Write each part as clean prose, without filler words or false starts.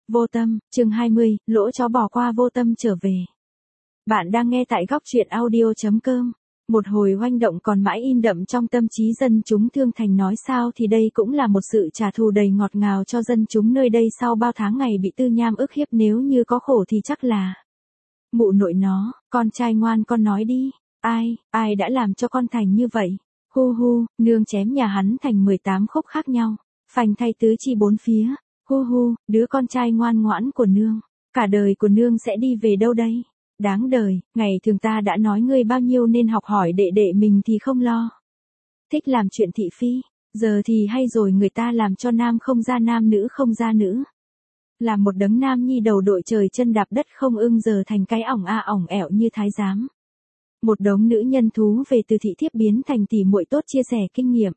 Vô tâm, chương 20, lỗ chó bỏ qua vô tâm trở về. Bạn đang nghe tại góc truyện audio.com. Một hồi oanh động còn mãi in đậm trong tâm trí dân chúng Thương Thành, nói sao thì đây cũng là một sự trả thù đầy ngọt ngào cho dân chúng nơi đây sau bao tháng ngày bị Tư Nham ức hiếp, nếu như có khổ thì chắc là mụ nội nó. Con trai ngoan, con nói đi, ai đã làm cho con thành như vậy? Hu hu, nương chém nhà hắn thành 18 khúc khác nhau, phanh thay tứ chi bốn phía. Hu hu, đứa con trai ngoan ngoãn của nương, cả đời của nương sẽ đi về đâu đây? Đáng đời, ngày thường ta đã nói ngươi bao nhiêu nên học hỏi đệ đệ mình thì không lo. Thích làm chuyện thị phi, giờ thì hay rồi, người ta làm cho nam không ra nam, nữ không ra nữ. Làm một đấng nam nhi đầu đội trời chân đạp đất không ưng, giờ thành cái ỏng ẻo như thái giám. Một đống nữ nhân thú về từ thị thiếp biến thành tỉ muội tốt chia sẻ kinh nghiệm.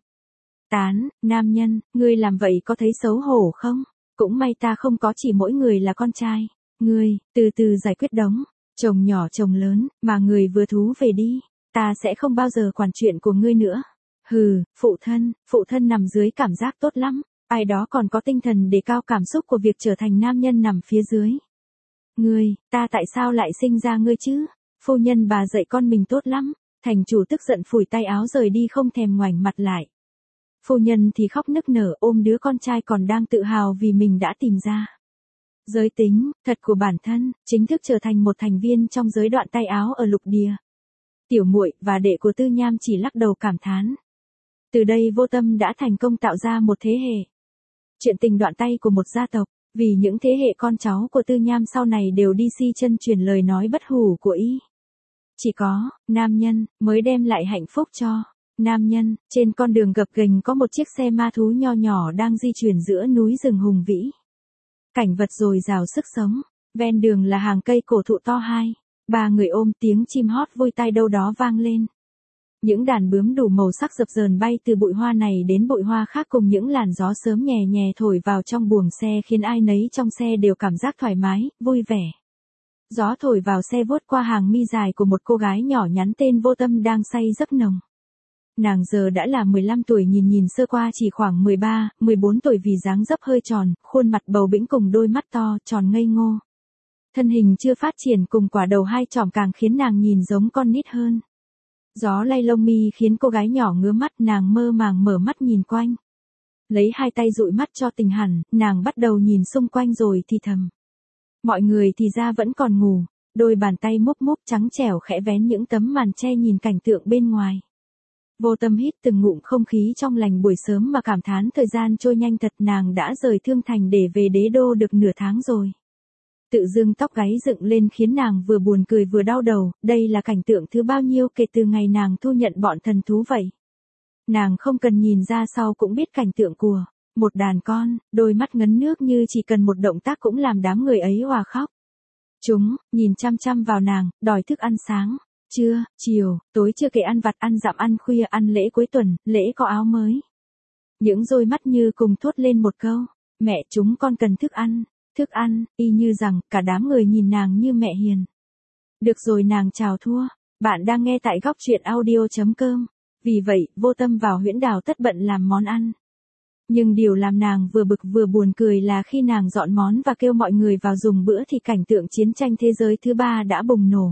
Nam nhân, ngươi làm vậy có thấy xấu hổ không? Cũng may ta không có chỉ mỗi người là con trai. Ngươi, từ từ giải quyết đống chồng nhỏ chồng lớn, mà người vừa thú về đi. Ta sẽ không bao giờ quản chuyện của ngươi nữa. Hừ, phụ thân nằm dưới cảm giác tốt lắm. Ai đó còn có tinh thần đề cao cảm xúc của việc trở thành nam nhân nằm phía dưới. Ngươi, ta tại sao lại sinh ra ngươi chứ? Phu nhân bà dạy con mình tốt lắm. Thành chủ tức giận phủi tay áo rời đi không thèm ngoảnh mặt lại. Phu nhân thì khóc nức nở ôm đứa con trai còn đang tự hào vì mình đã tìm ra giới tính thật của bản thân, chính thức trở thành một thành viên trong giới đoạn tay áo ở lục địa. Tiểu muội và đệ của Tư Nham chỉ lắc đầu cảm thán. Từ đây Vô Tâm đã thành công tạo ra một thế hệ chuyện tình đoạn tay của một gia tộc, vì những thế hệ con cháu của Tư Nham sau này đều đi si chân truyền lời nói bất hủ của y. Chỉ có nam nhân mới đem lại hạnh phúc cho nam nhân. Trên con đường gập ghềnh có một chiếc xe ma thú nho nhỏ đang di chuyển giữa núi rừng hùng vĩ. Cảnh vật dồi dào sức sống, ven đường là hàng cây cổ thụ to 2-3 người ôm, tiếng chim hót vui tai đâu đó vang lên. Những đàn bướm đủ màu sắc dập dờn bay từ bụi hoa này đến bụi hoa khác, cùng những làn gió sớm nhẹ nhẹ thổi vào trong buồng xe khiến ai nấy trong xe đều cảm giác thoải mái, vui vẻ. Gió thổi vào xe vuốt qua hàng mi dài của một cô gái nhỏ nhắn tên Vô Tâm đang say giấc nồng. Nàng giờ đã là 15 tuổi, nhìn sơ qua chỉ khoảng 13-14 tuổi vì dáng dấp hơi tròn, khuôn mặt bầu bĩnh cùng đôi mắt to, tròn ngây ngô. Thân hình chưa phát triển cùng quả đầu 2 chòm càng khiến nàng nhìn giống con nít hơn. Gió lay lông mi khiến cô gái nhỏ ngứa mắt, nàng mơ màng mở mắt nhìn quanh. Lấy 2 tay dụi mắt cho tỉnh hẳn, nàng bắt đầu nhìn xung quanh rồi thì thầm. Mọi người thì ra vẫn còn ngủ, đôi bàn tay múp trắng trẻo khẽ vén những tấm màn che nhìn cảnh tượng bên ngoài. Vô Tâm hít từng ngụm không khí trong lành buổi sớm mà cảm thán thời gian trôi nhanh thật, nàng đã rời Thương Thành để về đế đô được nửa tháng rồi. Tự dưng tóc gáy dựng lên khiến nàng vừa buồn cười vừa đau đầu, đây là cảnh tượng thứ bao nhiêu kể từ ngày nàng thu nhận bọn thần thú vậy. Nàng không cần nhìn ra sau cũng biết cảnh tượng của một đàn con, đôi mắt ngấn nước như chỉ cần một động tác cũng làm đám người ấy òa khóc. Chúng nhìn chăm chăm vào nàng, đòi thức ăn sáng. Trưa, chiều, tối chưa kể ăn vặt, ăn dặm, ăn khuya, ăn lễ cuối tuần, lễ có áo mới. Những đôi mắt như cùng thốt lên một câu, mẹ chúng con cần thức ăn, y như rằng cả đám người nhìn nàng như mẹ hiền. Được rồi, nàng chào thua. Bạn đang nghe tại góc truyện audio.com. Vì vậy, Vô Tâm vào huyễn đảo tất bận làm món ăn. Nhưng điều làm nàng vừa bực vừa buồn cười là khi nàng dọn món và kêu mọi người vào dùng bữa thì cảnh tượng chiến tranh thế giới thứ 3 đã bùng nổ.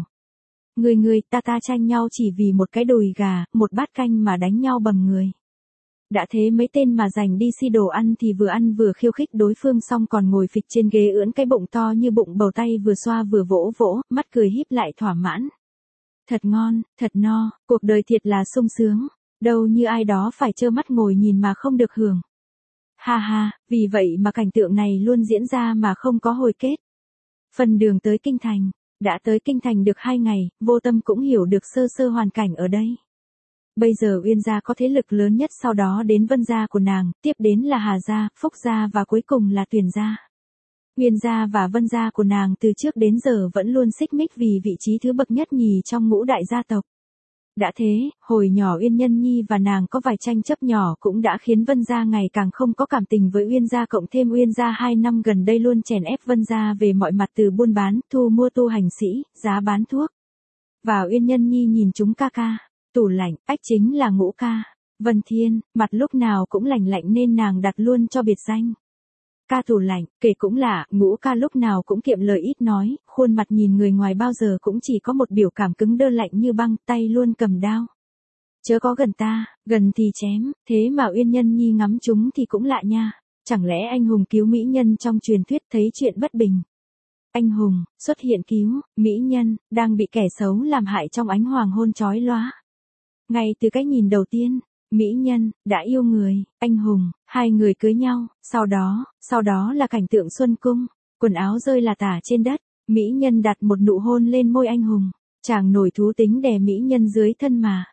Người ta tranh nhau chỉ vì một cái đùi gà, một bát canh mà đánh nhau bầm người. Đã thế mấy tên mà giành đi si đồ ăn thì vừa ăn vừa khiêu khích đối phương, xong còn ngồi phịch trên ghế ưỡn cái bụng to như bụng bầu, tay vừa xoa vừa vỗ, mắt cười híp lại thỏa mãn. Thật ngon, thật no, cuộc đời thiệt là sung sướng, đâu như ai đó phải trơ mắt ngồi nhìn mà không được hưởng. Ha ha, vì vậy mà cảnh tượng này luôn diễn ra mà không có hồi kết. Phần đường tới Kinh Thành. Đã tới Kinh Thành được 2 ngày, Vô Tâm cũng hiểu được sơ sơ hoàn cảnh ở đây. Bây giờ Uyên gia có thế lực lớn nhất, sau đó đến Vân gia của nàng, tiếp đến là Hà gia, Phúc gia và cuối cùng là Tuyền gia. Uyên gia và Vân gia của nàng từ trước đến giờ vẫn luôn xích mích vì vị trí thứ bậc nhất nhì trong ngũ đại gia tộc. Đã thế, hồi nhỏ Uyên Nhân Nhi và nàng có vài tranh chấp nhỏ cũng đã khiến Vân gia ngày càng không có cảm tình với Uyên gia, cộng thêm Uyên gia 2 năm gần đây luôn chèn ép Vân gia về mọi mặt, từ buôn bán, thu mua tu hành sĩ, giá bán thuốc. Và Uyên Nhân Nhi nhìn chúng ca, tủ lạnh, ách chính là Ngũ ca, Vân Thiên, mặt lúc nào cũng lạnh lạnh nên nàng đặt luôn cho biệt danh Ca tủ lạnh, kể cũng lạ, Ngũ Ca lúc nào cũng kiệm lời ít nói, khuôn mặt nhìn người ngoài bao giờ cũng chỉ có một biểu cảm cứng đơ lạnh như băng, tay luôn cầm đao. Chớ có gần ta, gần thì chém, thế mà Uyên Nhân Nhi ngắm chúng thì cũng lạ nha. Chẳng lẽ anh hùng cứu mỹ nhân trong truyền thuyết thấy chuyện bất bình. Anh hùng, xuất hiện cứu, mỹ nhân, đang bị kẻ xấu làm hại trong ánh hoàng hôn chói lóa. Ngay từ cái nhìn đầu tiên, mỹ nhân, đã yêu người, anh hùng, hai người cưới nhau, sau đó là cảnh tượng xuân cung, quần áo rơi là tả trên đất, mỹ nhân đặt một nụ hôn lên môi anh hùng, chàng nổi thú tính đè mỹ nhân dưới thân mà,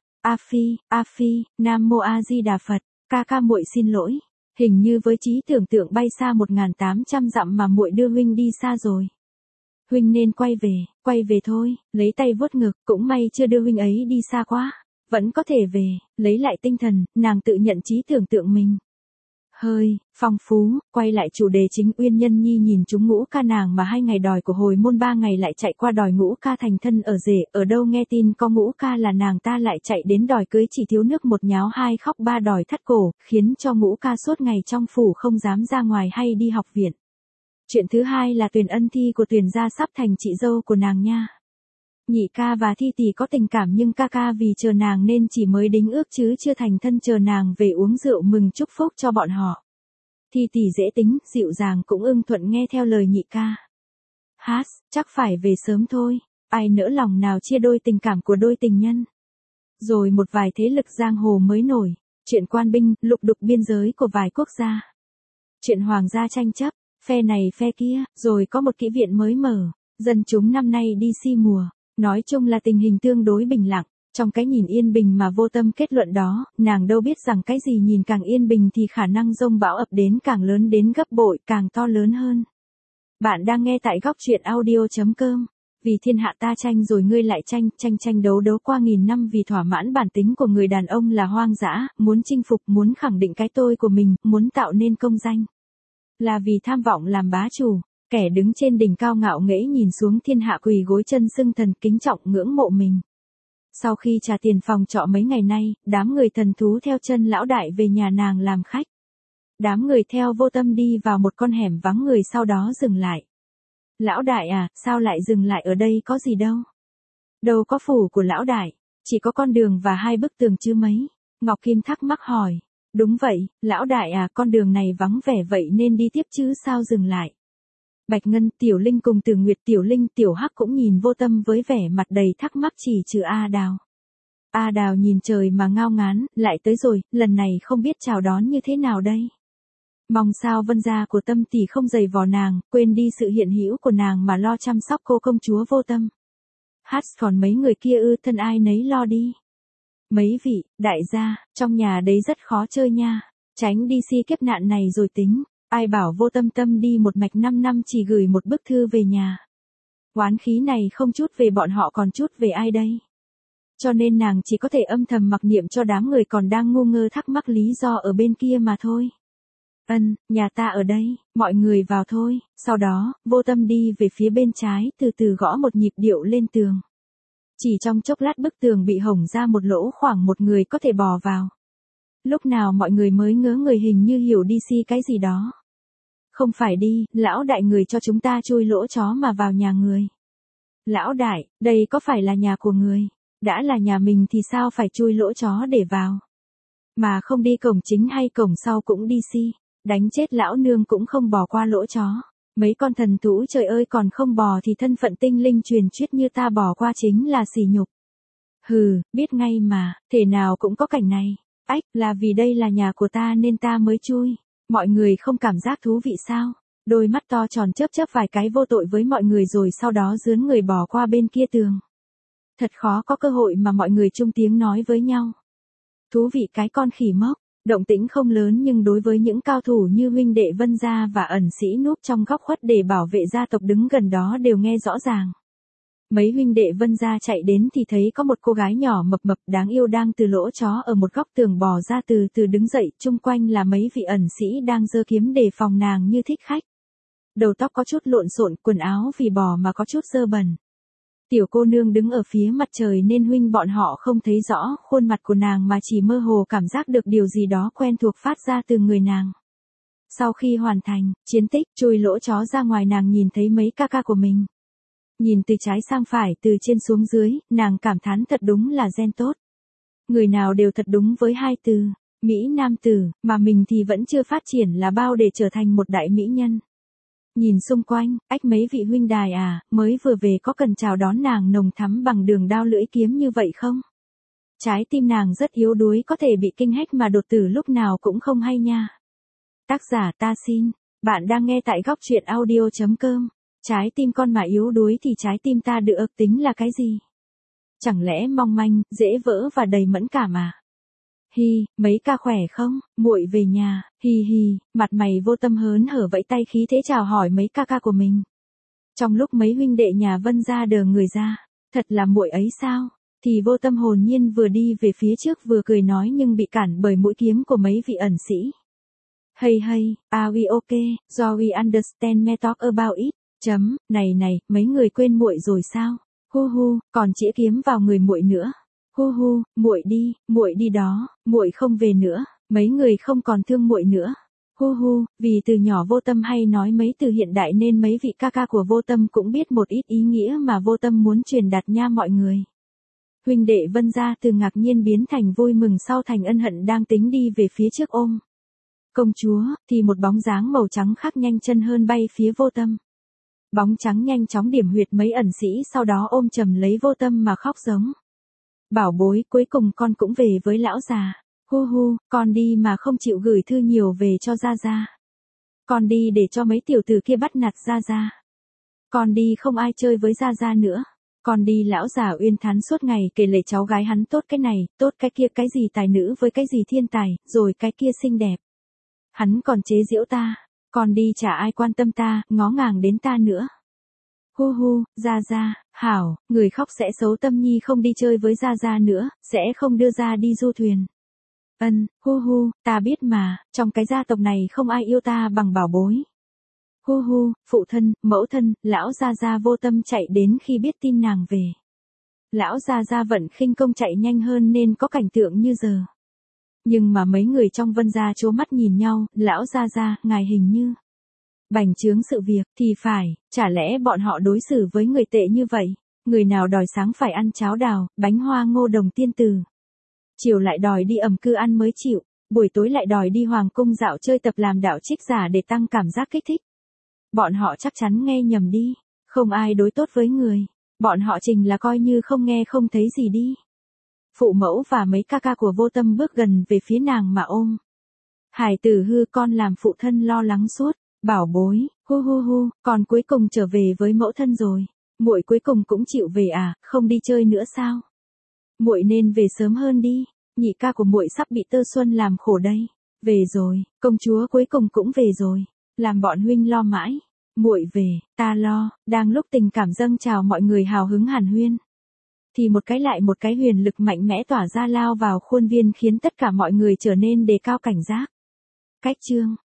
A Phi, Nam Mô A Di Đà Phật, ca muội xin lỗi, hình như với trí tưởng tượng bay xa 1.800 dặm mà muội đưa huynh đi xa rồi. Huynh nên quay về thôi, lấy tay vuốt ngực, cũng may chưa đưa huynh ấy đi xa quá. Vẫn có thể về, lấy lại tinh thần, nàng tự nhận trí tưởng tượng mình. Hơi, phong phú, quay lại chủ đề chính. Uyên Nhân Nhi nhìn chúng Ngũ Ca nàng mà 2 ngày đòi của hồi môn 3 ngày lại chạy qua đòi Ngũ Ca thành thân ở rể, ở đâu nghe tin có Ngũ Ca là nàng ta lại chạy đến đòi cưới, chỉ thiếu nước một nháo hai khóc ba đòi thắt cổ, khiến cho Ngũ Ca suốt ngày trong phủ không dám ra ngoài hay đi học viện. Chuyện thứ hai là Tuyền Ân Thi của Tuyền gia sắp thành chị dâu của nàng nha. Nhị ca và Thi tỷ có tình cảm nhưng ca vì chờ nàng nên chỉ mới đính ước chứ chưa thành thân, chờ nàng về uống rượu mừng chúc phúc cho bọn họ. Thi tỷ dễ tính, dịu dàng cũng ưng thuận nghe theo lời nhị ca. Chắc phải về sớm thôi, ai nỡ lòng nào chia đôi tình cảm của đôi tình nhân. Rồi một vài thế lực giang hồ mới nổi, chuyện quan binh, lục đục biên giới của vài quốc gia. Chuyện hoàng gia tranh chấp, phe này phe kia, rồi có một kỹ viện mới mở, dân chúng năm nay đi si mùa. Nói chung là tình hình tương đối bình lặng, trong cái nhìn yên bình mà Vô Tâm kết luận đó, nàng đâu biết rằng cái gì nhìn càng yên bình thì khả năng dông bão ập đến càng lớn đến gấp bội, càng to lớn hơn. Bạn đang nghe tại góc truyện audio.com. Vì thiên hạ ta tranh rồi ngươi lại tranh đấu qua nghìn năm vì thỏa mãn bản tính của người đàn ông là hoang dã, muốn chinh phục, muốn khẳng định cái tôi của mình, muốn tạo nên công danh. Là vì tham vọng làm bá chủ. Kẻ đứng trên đỉnh cao ngạo nghễ nhìn xuống thiên hạ quỳ gối chân xưng thần kính trọng ngưỡng mộ mình. Sau khi trả tiền phòng trọ mấy ngày nay, đám người thần thú theo chân lão đại về nhà nàng làm khách. Đám người theo Vô Tâm đi vào một con hẻm vắng người sau đó dừng lại. Lão đại à, sao lại dừng lại ở đây, có gì đâu? Đâu có phủ của lão đại, chỉ có con đường và 2 bức tường chứ mấy. Ngọc Kim thắc mắc hỏi. Đúng vậy, lão đại à, con đường này vắng vẻ vậy nên đi tiếp chứ sao dừng lại. Bạch Ngân, Tiểu Linh cùng Từ Nguyệt, Tiểu Linh, Tiểu Hắc cũng nhìn Vô Tâm với vẻ mặt đầy thắc mắc, chỉ trừ A Đào. A Đào nhìn trời mà ngao ngán, lại tới rồi, lần này không biết chào đón như thế nào đây. Mong sao Vân gia của Tâm tỷ không giày vò nàng, quên đi sự hiện hữu của nàng mà lo chăm sóc cô công chúa Vô Tâm. Còn mấy người kia ư, thân ai nấy lo đi. Mấy vị, đại gia, trong nhà đấy rất khó chơi nha, tránh đi si kiếp nạn này rồi tính. Ai bảo Vô Tâm đi một mạch 5 năm chỉ gửi một bức thư về nhà. Oán khí này không chút về bọn họ còn chút về ai đây? Cho nên nàng chỉ có thể âm thầm mặc niệm cho đám người còn đang ngu ngơ thắc mắc lý do ở bên kia mà thôi. Nhà ta ở đây, mọi người vào thôi. Sau đó, Vô Tâm đi về phía bên trái, từ từ gõ một nhịp điệu lên tường. Chỉ trong chốc lát bức tường bị hổng ra một lỗ khoảng một người có thể bò vào. Lúc nào mọi người mới ngớ người, hình như hiểu đi si cái gì đó. Không phải đi, lão đại người cho chúng ta chui lỗ chó mà vào nhà người. Lão đại, đây có phải là nhà của người? Đã là nhà mình thì sao phải chui lỗ chó để vào? Mà không đi cổng chính hay cổng sau cũng đi si. Đánh chết lão nương cũng không bò qua lỗ chó. Mấy con thần thú trời ơi còn không bò thì thân phận tinh linh truyền thuyết như ta bò qua chính là sỉ nhục. Hừ, biết ngay mà, thể nào cũng có cảnh này. Là vì đây là nhà của ta nên ta mới chui. Mọi người không cảm giác thú vị sao? Đôi mắt to tròn chớp vài cái vô tội với mọi người rồi sau đó rướn người bò qua bên kia tường. Thật khó có cơ hội mà mọi người chung tiếng nói với nhau. Thú vị cái con khỉ mốc. Động tĩnh không lớn nhưng đối với những cao thủ như huynh đệ Vân gia và ẩn sĩ núp trong góc khuất để bảo vệ gia tộc đứng gần đó đều nghe rõ ràng. Mấy huynh đệ Vân gia chạy đến thì thấy có một cô gái nhỏ mập mập đáng yêu đang từ lỗ chó ở một góc tường bò ra, từ từ đứng dậy, chung quanh là mấy vị ẩn sĩ đang giơ kiếm đề phòng nàng như thích khách. Đầu tóc có chút lộn xộn, quần áo vì bò mà có chút dơ bẩn. Tiểu cô nương đứng ở phía mặt trời nên huynh bọn họ không thấy rõ khuôn mặt của nàng mà chỉ mơ hồ cảm giác được điều gì đó quen thuộc phát ra từ người nàng. Sau khi hoàn thành chiến tích chui lỗ chó ra ngoài, nàng nhìn thấy mấy ca ca của mình. Nhìn từ trái sang phải, từ trên xuống dưới, nàng cảm thán thật đúng là gen tốt. Người nào đều thật đúng với hai từ, Mỹ nam tử, mà mình thì vẫn chưa phát triển là bao để trở thành một đại mỹ nhân. Nhìn xung quanh, ách mấy vị huynh đài à, mới vừa về có cần chào đón nàng nồng thắm bằng đường đao lưỡi kiếm như vậy không? Trái tim nàng rất yếu đuối, có thể bị kinh hách mà đột tử lúc nào cũng không hay nha. Tác giả ta xin, bạn đang nghe tại góc truyện audio.com. Trái tim con mà yếu đuối thì trái tim ta được tính là cái gì? Chẳng lẽ mong manh, dễ vỡ và đầy mẫn cảm à? Hi, mấy ca khỏe không? Muội về nhà, hi hi, mặt mày Vô Tâm hớn hở vẫy tay khí thế chào hỏi mấy ca ca của mình. Trong lúc mấy huynh đệ nhà Vân gia đờ người ra, thật là muội ấy sao? Thì Vô Tâm hồn nhiên vừa đi về phía trước vừa cười nói nhưng bị cản bởi mũi kiếm của mấy vị ẩn sĩ. Hey hey, are we okay, do we understand me talk about it? Này, mấy người quên muội rồi sao? Hu, còn chĩa kiếm vào người muội nữa. Hu, muội đi đó, muội không về nữa, mấy người không còn thương muội nữa. Hu, vì từ nhỏ Vô Tâm hay nói mấy từ hiện đại nên mấy vị ca ca của Vô Tâm cũng biết một ít ý nghĩa mà Vô Tâm muốn truyền đạt nha mọi người. Huynh đệ Vân gia từ ngạc nhiên biến thành vui mừng, sau thành ân hận, đang tính đi về phía trước ôm công chúa, thì một bóng dáng màu trắng khác nhanh chân hơn bay phía Vô Tâm. Bóng trắng nhanh chóng điểm huyệt mấy ẩn sĩ, sau đó ôm chầm lấy Vô Tâm mà khóc giống. Bảo bối, cuối cùng con cũng về với lão già. Hu, con đi mà không chịu gửi thư nhiều về cho Gia Gia. Con đi để cho mấy tiểu tử kia bắt nạt Gia Gia. Con đi không ai chơi với Gia Gia nữa. Con đi, lão già uyên thán suốt ngày kể lể cháu gái hắn tốt cái này, tốt cái kia, cái gì tài nữ với cái gì thiên tài, rồi cái kia xinh đẹp. Hắn còn chế giễu ta. Con đi chả ai quan tâm ta, ngó ngàng đến ta nữa. Hu, Gia Gia, hảo, người khóc sẽ xấu tâm nhi không đi chơi với Gia Gia nữa, sẽ không đưa ra đi du thuyền. Hu, ta biết mà, trong cái gia tộc này không ai yêu ta bằng bảo bối. Hu, phụ thân, mẫu thân, lão Gia Gia Vô Tâm chạy đến khi biết tin nàng về. Lão Gia Gia vận khinh công chạy nhanh hơn nên có cảnh tượng như giờ. Nhưng mà mấy người trong Vân gia trố mắt nhìn nhau, lão Gia Gia, ngài hình như bành trướng sự việc, thì phải, chả lẽ bọn họ đối xử với người tệ như vậy? Người nào đòi sáng phải ăn cháo đào, bánh hoa ngô đồng tiên tử. Chiều lại đòi đi ẩm cư ăn mới chịu, buổi tối lại đòi đi hoàng cung dạo chơi tập làm đạo trích giả để tăng cảm giác kích thích. Bọn họ chắc chắn nghe nhầm đi, không ai đối tốt với người. Bọn họ trình là coi như không nghe không thấy gì đi. Phụ mẫu và mấy ca ca của Vô Tâm bước gần về phía nàng mà ôm. Hải tử hư, con làm phụ thân lo lắng suốt. Bảo bối, hu, con cuối cùng trở về với mẫu thân rồi. Muội cuối cùng cũng chịu về à, không đi chơi nữa sao? Muội nên về sớm hơn đi, nhị ca của muội sắp bị Tơ Xuân làm khổ đây. Về rồi, công chúa cuối cùng cũng về rồi, làm bọn huynh lo mãi. Muội về, ta lo. Đang lúc tình cảm dâng trào, mọi người hào hứng hàn huyên, thì một cái lại một cái huyền lực mạnh mẽ tỏa ra lao vào khuôn viên khiến tất cả mọi người trở nên đề cao cảnh giác. Cách chương